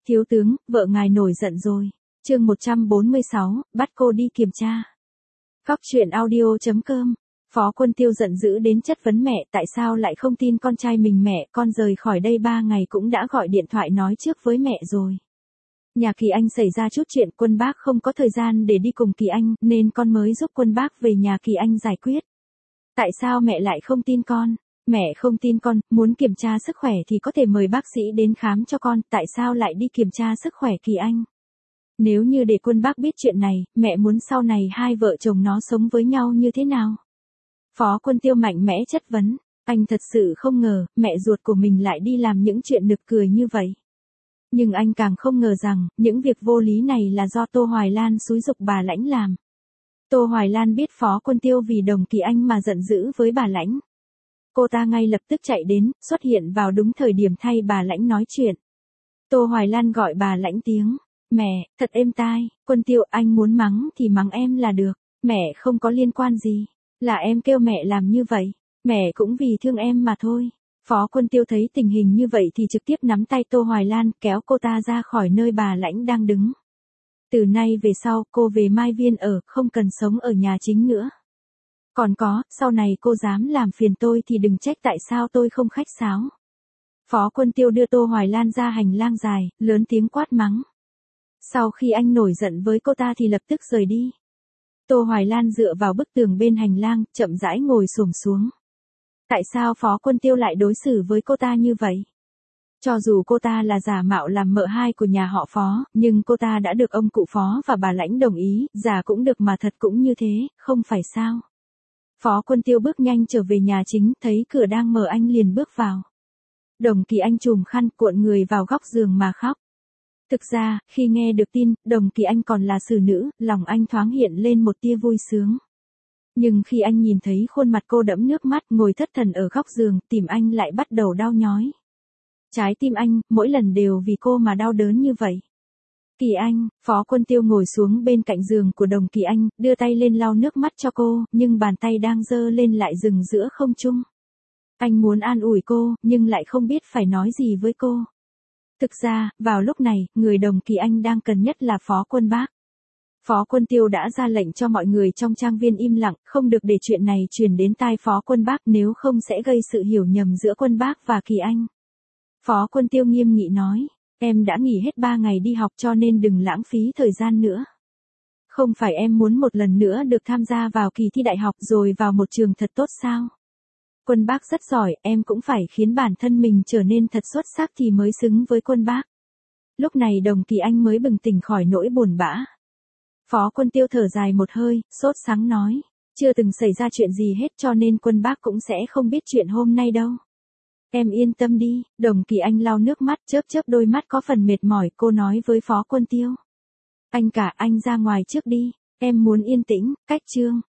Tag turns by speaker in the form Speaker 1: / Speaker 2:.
Speaker 1: Thiếu tướng, vợ ngài nổi giận rồi. Chương 146, bắt cô đi kiểm tra. Góc truyện audio.com. Phó Quân Tiêu giận dữ đến chất vấn mẹ, tại sao lại không tin con trai mình mẹ, con rời khỏi đây 3 ngày cũng đã gọi điện thoại nói trước với mẹ rồi. Nhà Kỳ Anh xảy ra chút chuyện, Quân Bác không có thời gian để đi cùng Kỳ Anh, nên con mới giúp Quân Bác về nhà Kỳ Anh giải quyết. Tại sao mẹ lại không tin con? Mẹ không tin con, muốn kiểm tra sức khỏe thì có thể mời bác sĩ đến khám cho con, tại sao lại đi kiểm tra sức khỏe Kỳ Anh? Nếu như để Quân Bác biết chuyện này, mẹ muốn sau này hai vợ chồng nó sống với nhau như thế nào? Phó Quân Tiêu mạnh mẽ chất vấn, anh thật sự không ngờ, mẹ ruột của mình lại đi làm những chuyện nực cười như vậy. Nhưng anh càng không ngờ rằng, những việc vô lý này là do Tô Hoài Lan xúi giục bà Lãnh làm. Tô Hoài Lan biết Phó Quân Tiêu vì đồng Kỳ Anh mà giận dữ với bà Lãnh. Cô ta ngay lập tức chạy đến, xuất hiện vào đúng thời điểm thay bà Lãnh nói chuyện. Tô Hoài Lan gọi bà Lãnh tiếng, mẹ, thật êm tai, Quân Tiêu anh muốn mắng thì mắng em là được, mẹ không có liên quan gì, là em kêu mẹ làm như vậy, mẹ cũng vì thương em mà thôi. Phó Quân Tiêu thấy tình hình như vậy thì trực tiếp nắm tay Tô Hoài Lan kéo cô ta ra khỏi nơi bà Lãnh đang đứng. Từ nay về sau cô về Mai Viên ở, không cần sống ở nhà chính nữa. Còn có, sau này cô dám làm phiền tôi thì đừng trách tại sao tôi không khách sáo. Phó Quân Tiêu đưa Tô Hoài Lan ra hành lang dài, lớn tiếng quát mắng. Sau khi anh nổi giận với cô ta thì lập tức rời đi. Tô Hoài Lan dựa vào bức tường bên hành lang, chậm rãi ngồi xổm xuống. Tại sao Phó Quân Tiêu lại đối xử với cô ta như vậy? Cho dù cô ta là giả mạo làm mợ hai của nhà họ Phó, nhưng cô ta đã được ông cụ Phó và bà Lãnh đồng ý, giả cũng được mà thật cũng như thế, không phải sao? Phó Quân Tiêu bước nhanh trở về nhà chính, thấy cửa đang mở anh liền bước vào. Đồng Kỳ Anh chùm khăn cuộn người vào góc giường mà khóc. Thực ra, khi nghe được tin, Đồng Kỳ Anh còn là xử nữ, lòng anh thoáng hiện lên một tia vui sướng. Nhưng khi anh nhìn thấy khuôn mặt cô đẫm nước mắt ngồi thất thần ở góc giường, tim anh lại bắt đầu đau nhói. Trái tim anh, mỗi lần đều vì cô mà đau đớn như vậy. Kỳ Anh, Phó Quân Tiêu ngồi xuống bên cạnh giường của Đồng Kỳ Anh, đưa tay lên lau nước mắt cho cô, nhưng bàn tay đang giơ lên lại dừng giữa không trung. Anh muốn an ủi cô, nhưng lại không biết phải nói gì với cô. Thực ra, vào lúc này, người Đồng Kỳ Anh đang cần nhất là Phó Quân Bác. Phó Quân Tiêu đã ra lệnh cho mọi người trong trang viên im lặng, không được để chuyện này truyền đến tai Phó Quân Bác nếu không sẽ gây sự hiểu nhầm giữa Quân Bác và Kỳ Anh. Phó Quân Tiêu nghiêm nghị nói, em đã nghỉ hết 3 ngày đi học cho nên đừng lãng phí thời gian nữa. Không phải em muốn một lần nữa được tham gia vào kỳ thi đại học rồi vào một trường thật tốt sao? Quân Bác rất giỏi, em cũng phải khiến bản thân mình trở nên thật xuất sắc thì mới xứng với Quân Bác. Lúc này Đồng Kỳ Anh mới bừng tỉnh khỏi nỗi buồn bã. Phó Quân Tiêu thở dài một hơi, sốt sắng nói, chưa từng xảy ra chuyện gì hết cho nên Quân Bác cũng sẽ không biết chuyện hôm nay đâu. Em yên tâm đi, Đồng Kỳ Anh lau nước mắt chớp chớp đôi mắt có phần mệt mỏi, cô nói với Phó Quân Tiêu. Anh ra ngoài trước đi, em muốn yên tĩnh, cách chương.